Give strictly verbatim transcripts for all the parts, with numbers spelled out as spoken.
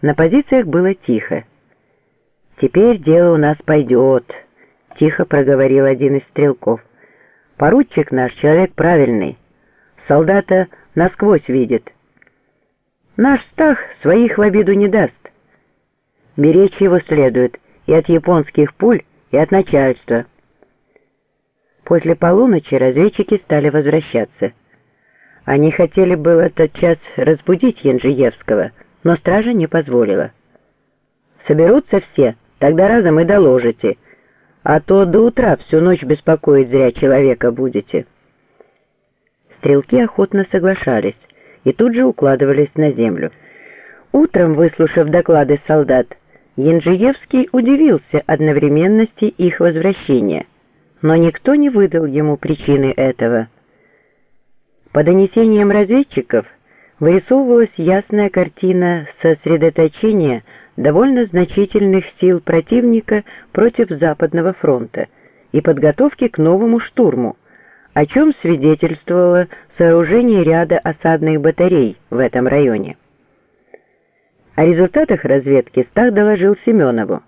На позициях было тихо. «Теперь дело у нас пойдет», — тихо проговорил один из стрелков. «Поручик наш человек правильный, солдата насквозь видит. Наш Стах своих в обиду не даст. Беречь его следует и от японских пуль, и от начальства». После полуночи разведчики стали возвращаться. Они хотели было тотчас разбудить Янжиевского, но стража не позволила. «Соберутся все, тогда разом и доложите, а то до утра всю ночь беспокоить зря человека будете». Стрелки охотно соглашались и тут же укладывались на землю. Утром, выслушав доклады солдат, Янжиевский удивился одновременности их возвращения, но никто не выдал ему причины этого. По донесениям разведчиков вырисовывалась ясная картина сосредоточения довольно значительных сил противника против Западного фронта и подготовки к новому штурму, о чем свидетельствовало сооружение ряда осадных батарей в этом районе. О результатах разведки Стах доложил Семенову.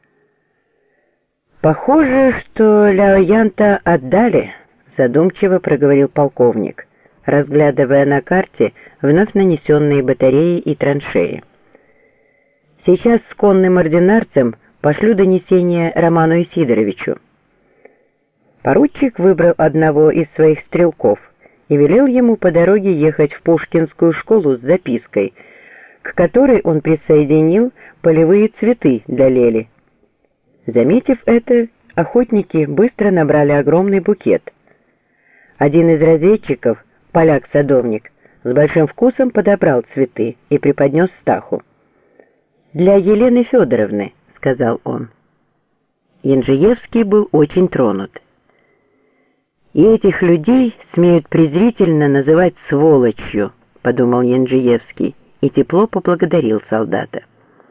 «Похоже, что Ляоянта отдали», — задумчиво проговорил полковник, разглядывая на карте вновь нанесенные батареи и траншеи. «Сейчас с конным ординарцем пошлю донесение Роману Исидоровичу». Поручик выбрал одного из своих стрелков и велел ему по дороге ехать в Пушкинскую школу с запиской, к которой он присоединил полевые цветы для Лели. Заметив это, охотники быстро набрали огромный букет. Один из разведчиков, поляк-садовник, с большим вкусом подобрал цветы и преподнес Стаху. «Для Елены Федоровны», — сказал он. Янжиевский был очень тронут. «И этих людей смеют презрительно называть сволочью», — подумал Янжиевский и тепло поблагодарил солдата.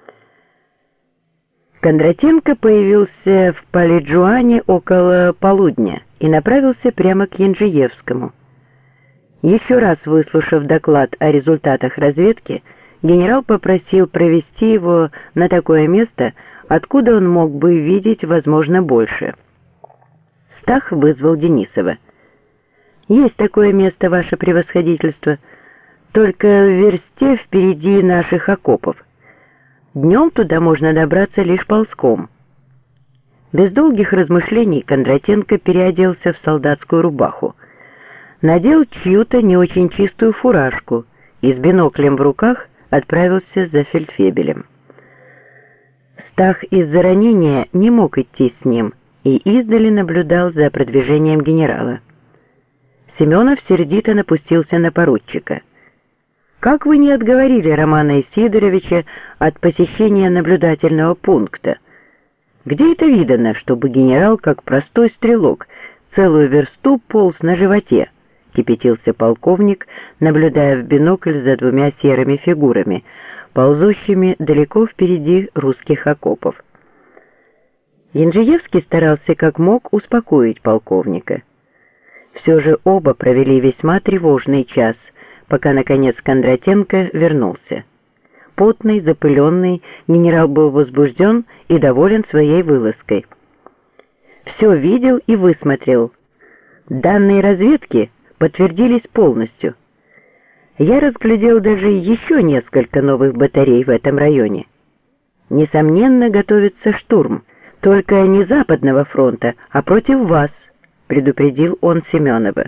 Кондратенко появился в Паледжуане около полудня и направился прямо к Янжиевскому. Еще раз выслушав доклад о результатах разведки, генерал попросил провести его на такое место, откуда он мог бы видеть, возможно, больше. Стах вызвал Денисова. «Есть такое место, ваше превосходительство, только в версте впереди наших окопов. Днем туда можно добраться лишь ползком». Без долгих размышлений Кондратенко переоделся в солдатскую рубаху, надел чью-то не очень чистую фуражку и с биноклем в руках отправился за фельдфебелем. Стах из-за ранения не мог идти с ним и издали наблюдал за продвижением генерала. Семенов сердито напустился на поручика. «Как вы не отговорили Романа Исидоровича от посещения наблюдательного пункта? Где это видано, чтобы генерал, как простой стрелок, целую версту полз на животе?» — кипятился полковник, наблюдая в бинокль за двумя серыми фигурами, ползущими далеко впереди русских окопов. Янжиевский старался как мог успокоить полковника. Все же оба провели весьма тревожный час, пока, наконец, Кондратенко вернулся. Потный, запыленный, генерал был возбужден и доволен своей вылазкой. Все видел и высмотрел. Данные разведки подтвердились полностью. Я разглядел даже еще несколько новых батарей в этом районе. Несомненно, готовится штурм, только не Западного фронта, а против вас, предупредил он Семенова.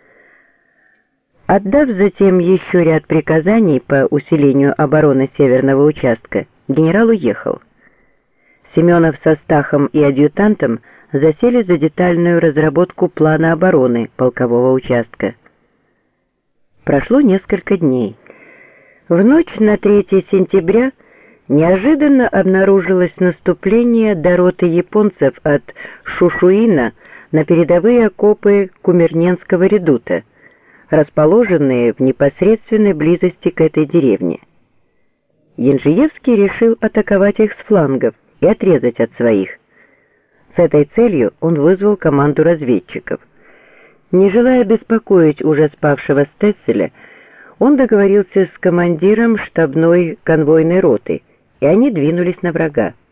Отдав затем еще ряд приказаний по усилению обороны северного участка, генерал уехал. Семенов со Стахом и адъютантом засели за детальную разработку плана обороны полкового участка. Прошло несколько дней. В ночь на третье сентября неожиданно обнаружилось наступление до роты японцев от Шушуина на передовые окопы Кумерненского редута, расположенные в непосредственной близости к этой деревне. Янжиевский решил атаковать их с флангов и отрезать от своих. С этой целью он вызвал команду разведчиков. Не желая беспокоить уже спавшего Стесселя, он договорился с командиром штабной конвойной роты и они двинулись на врага.